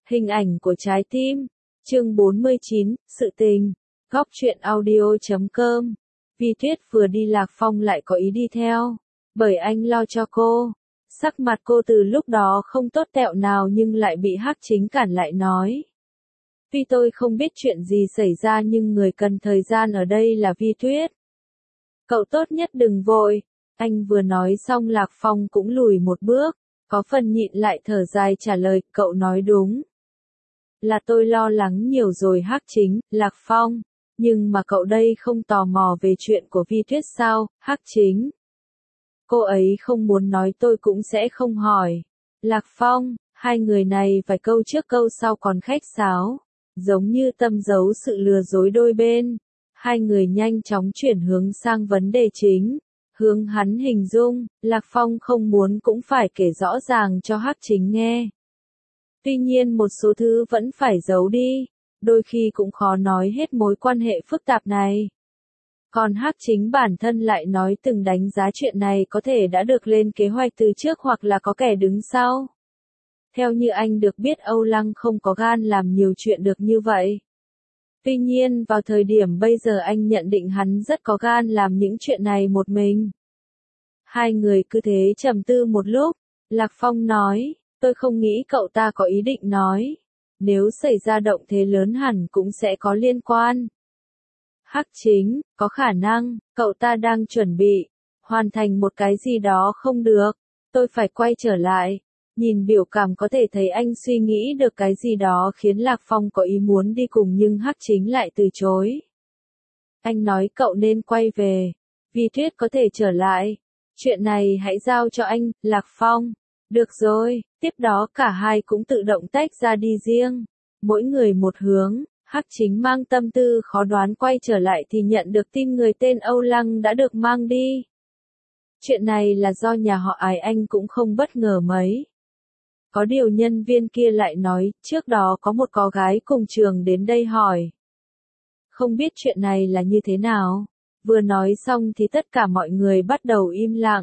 Hình ảnh của trái tim. Chương 49, sự tình. Góc truyện audio.com. Vi Tuyết vừa đi Lạc Phong lại có ý đi theo. Bởi anh lo cho cô. Sắc mặt cô từ lúc đó không tốt tẹo nào nhưng lại bị Hắc Chính cản lại nói. Tuy tôi không biết chuyện gì xảy ra nhưng người cần thời gian ở đây là Vi Tuyết. Cậu tốt nhất đừng vội. Anh vừa nói xong Lạc Phong cũng lùi một bước. Có phần nhịn lại thở dài trả lời, cậu nói đúng. Là tôi lo lắng nhiều rồi Hắc Chính, Lạc Phong. Nhưng mà cậu đây không tò mò về chuyện của Vi Tuyết sao, Hắc Chính? Cô ấy không muốn nói tôi cũng sẽ không hỏi. Lạc Phong, hai người này vài câu trước câu sau còn khách sáo. Giống như tâm giấu sự lừa dối đôi bên. Hai người nhanh chóng chuyển hướng sang vấn đề chính. Hướng hắn hình dung, Lạc Phong không muốn cũng phải kể rõ ràng cho Hắc Chính nghe. Tuy nhiên một số thứ vẫn phải giấu đi, đôi khi cũng khó nói hết mối quan hệ phức tạp này. Còn Hắc Chính bản thân lại nói từng đánh giá chuyện này có thể đã được lên kế hoạch từ trước hoặc là có kẻ đứng sau. Theo như anh được biết Âu Lăng không có gan làm nhiều chuyện được như vậy. Tuy nhiên vào thời điểm bây giờ anh nhận định hắn rất có gan làm những chuyện này một mình. Hai người cứ thế trầm tư một lúc, Lạc Phong nói, tôi không nghĩ cậu ta có ý định nói. Nếu xảy ra động thế lớn hẳn cũng sẽ có liên quan. Hắc Chính, có khả năng, cậu ta đang chuẩn bị, hoàn thành một cái gì đó không được, tôi phải quay trở lại. Nhìn biểu cảm có thể thấy anh suy nghĩ được cái gì đó khiến Lạc Phong có ý muốn đi cùng nhưng Hắc Chính lại từ chối. Anh nói cậu nên quay về, Vi Tuyết có thể trở lại. Chuyện này hãy giao cho anh, Lạc Phong. Được rồi, tiếp đó cả hai cũng tự động tách ra đi riêng. Mỗi người một hướng, Hắc Chính mang tâm tư khó đoán quay trở lại thì nhận được tin người tên Âu Lăng đã được mang đi. Chuyện này là do nhà họ Ái anh cũng không bất ngờ mấy. Có điều nhân viên kia lại nói, trước đó có một cô gái cùng trường đến đây hỏi. Không biết chuyện này là như thế nào? Vừa nói xong thì tất cả mọi người bắt đầu im lặng.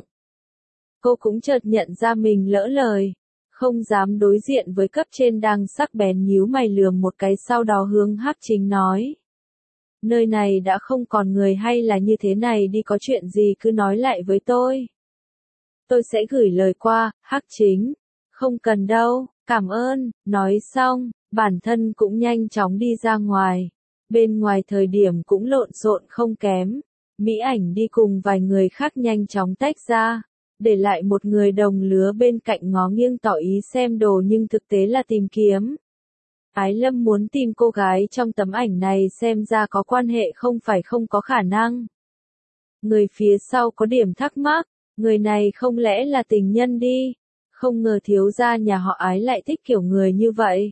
Cô cũng chợt nhận ra mình lỡ lời. Không dám đối diện với cấp trên đang sắc bén nhíu mày lườm một cái sau đó hướng Hắc Chính nói. Nơi này đã không còn người hay là như thế này đi có chuyện gì cứ nói lại với tôi. Tôi sẽ gửi lời qua, Hắc Chính. Không cần đâu, cảm ơn, nói xong, bản thân cũng nhanh chóng đi ra ngoài. Bên ngoài thời điểm cũng lộn xộn không kém. Mỹ Ảnh đi cùng vài người khác nhanh chóng tách ra. Để lại một người đồng lứa bên cạnh ngó nghiêng tỏ ý xem đồ nhưng thực tế là tìm kiếm. Ái Lâm muốn tìm cô gái trong tấm ảnh này xem ra có quan hệ không phải không có khả năng. Người phía sau có điểm thắc mắc, người này không lẽ là tình nhân đi, không ngờ thiếu gia nhà họ Ái lại thích kiểu người như vậy.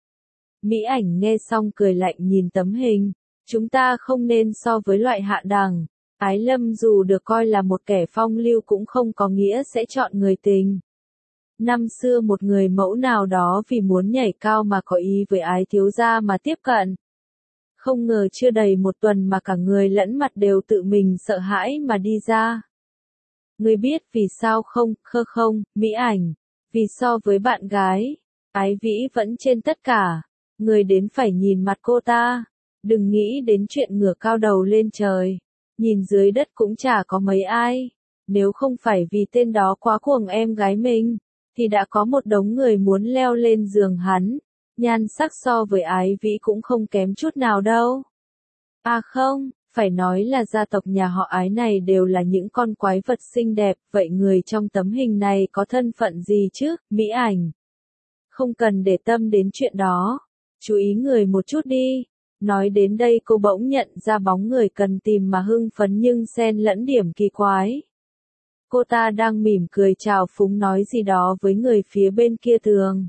Mỹ Ảnh nghe xong cười lạnh nhìn tấm hình, chúng ta không nên so với loại hạ đẳng. Ái Lâm dù được coi là một kẻ phong lưu cũng không có nghĩa sẽ chọn người tình. Năm xưa một người mẫu nào đó vì muốn nhảy cao mà có ý với Ái thiếu gia mà tiếp cận. Không ngờ chưa đầy một tuần mà cả người lẫn mặt đều tự mình sợ hãi mà đi ra. Người biết vì sao không, không, Mỹ Ảnh. Vì so với bạn gái, Ái Vĩ vẫn trên tất cả. Người đến phải nhìn mặt cô ta. Đừng nghĩ đến chuyện ngửa cao đầu lên trời. Nhìn dưới đất cũng chả có mấy ai. Nếu không phải vì tên đó quá cuồng em gái mình, thì đã có một đống người muốn leo lên giường hắn. Nhan sắc so với Ái Vĩ cũng không kém chút nào đâu. À không, phải nói là gia tộc nhà họ Ái này đều là những con quái vật xinh đẹp. Vậy người trong tấm hình này có thân phận gì chứ, Mỹ Ảnh? Không cần để tâm đến chuyện đó. Chú ý người một chút đi. Nói đến đây cô bỗng nhận ra bóng người cần tìm mà hưng phấn nhưng xen lẫn điểm kỳ quái. Cô ta đang mỉm cười chào phúng nói gì đó với người phía bên kia tường.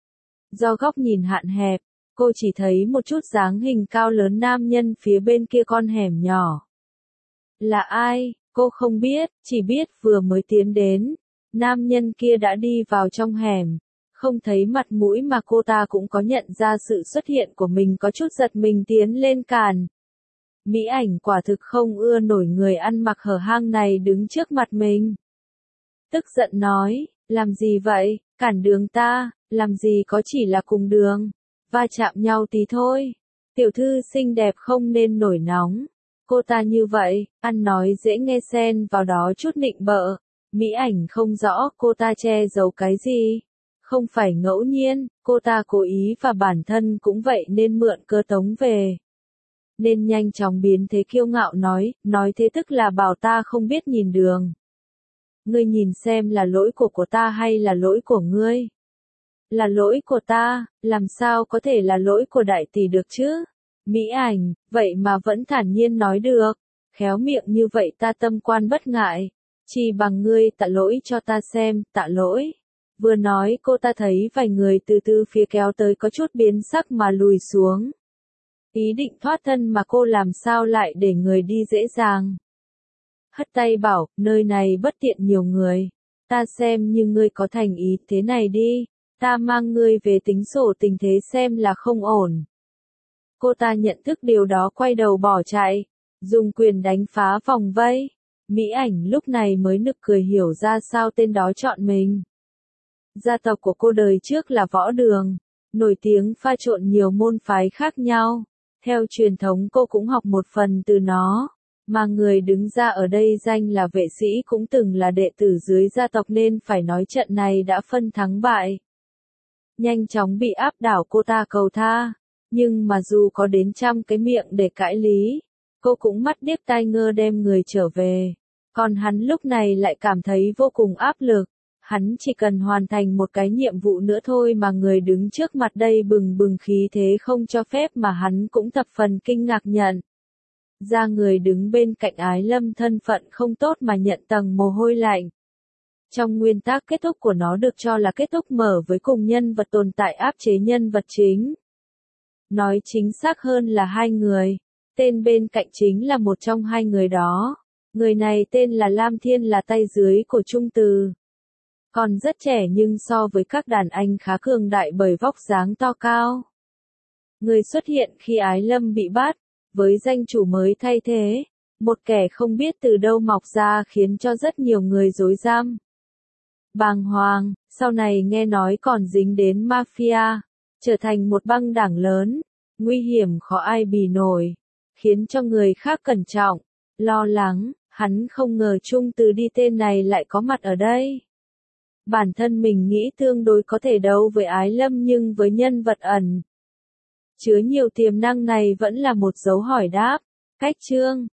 Do góc nhìn hạn hẹp, cô chỉ thấy một chút dáng hình cao lớn nam nhân phía bên kia con hẻm nhỏ. Là ai, cô không biết, chỉ biết vừa mới tiến đến. Nam nhân kia đã đi vào trong hẻm. Không thấy mặt mũi mà cô ta cũng có nhận ra sự xuất hiện của mình có chút giật mình tiến lên cản. Mỹ Ảnh quả thực không ưa nổi người ăn mặc hở hang này đứng trước mặt mình. Tức giận nói, làm gì vậy, cản đường ta, làm gì có chỉ là cùng đường, va chạm nhau tí thôi. Tiểu thư xinh đẹp không nên nổi nóng. Cô ta như vậy, ăn nói dễ nghe xen vào đó chút nịnh bợ. Mỹ ảnh không rõ cô ta che giấu cái gì. Không phải ngẫu nhiên, cô ta cố ý và bản thân cũng vậy nên mượn cơ tống về. Nên nhanh chóng biến thế kiêu ngạo nói thế tức là bảo ta không biết nhìn đường. Ngươi nhìn xem là lỗi của ta hay là lỗi của ngươi? Là lỗi của ta, làm sao có thể là lỗi của đại tỷ được chứ? Mỹ ảnh, vậy mà vẫn thản nhiên nói được. Khéo miệng như vậy ta tâm quan bất ngại. Chỉ bằng ngươi tạ lỗi cho ta xem, tạ lỗi. Vừa nói cô ta thấy vài người từ từ phía kéo tới có chút biến sắc mà lùi xuống. Ý định thoát thân mà cô làm sao lại để người đi dễ dàng. Hất tay bảo, nơi này bất tiện nhiều người. Ta xem như ngươi có thành ý thế này đi. Ta mang ngươi về tính sổ tình thế xem là không ổn. Cô ta nhận thức điều đó quay đầu bỏ chạy. Dùng quyền đánh phá vòng vây. Mỹ ảnh lúc này mới nực cười hiểu ra sao tên đó chọn mình. Gia tộc của cô đời trước là Võ Đường. Nổi tiếng pha trộn nhiều môn phái khác nhau. Theo truyền thống cô cũng học một phần từ nó. Mà người đứng ra ở đây danh là vệ sĩ cũng từng là đệ tử dưới gia tộc nên phải nói trận này đã phân thắng bại. Nhanh chóng bị áp đảo cô ta cầu tha. Nhưng mà dù có đến trăm cái miệng để cãi lý, cô cũng mắt điếc tai ngơ đem người trở về. Còn hắn lúc này lại cảm thấy vô cùng áp lực. Hắn chỉ cần hoàn thành một cái nhiệm vụ nữa thôi mà người đứng trước mặt đây bừng bừng khí thế không cho phép mà hắn cũng thập phần kinh ngạc nhận. Ra người đứng bên cạnh Ái Lâm thân phận không tốt mà nhận tầng mồ hôi lạnh. Trong nguyên tắc kết thúc của nó được cho là kết thúc mở với cùng nhân vật tồn tại áp chế nhân vật chính. Nói chính xác hơn là hai người. Tên bên cạnh chính là một trong hai người đó. Người này tên là Lam Thiên là tay dưới của Trung Từ. Còn rất trẻ nhưng so với các đàn anh khá cường đại bởi vóc dáng to cao. Người xuất hiện khi Ái Lâm bị bắt, với danh chủ mới thay thế, một kẻ không biết từ đâu mọc ra khiến cho rất nhiều người rối rắm. Bàng hoàng, sau này nghe nói còn dính đến mafia, trở thành một băng đảng lớn, nguy hiểm khó ai bì nổi, khiến cho người khác cẩn trọng, lo lắng, hắn không ngờ Trung Từ đi tên này lại có mặt ở đây. Bản thân mình nghĩ tương đối có thể đấu với Ái Lâm nhưng với nhân vật ẩn chứa nhiều tiềm năng này vẫn là một dấu hỏi đáp. Cách chương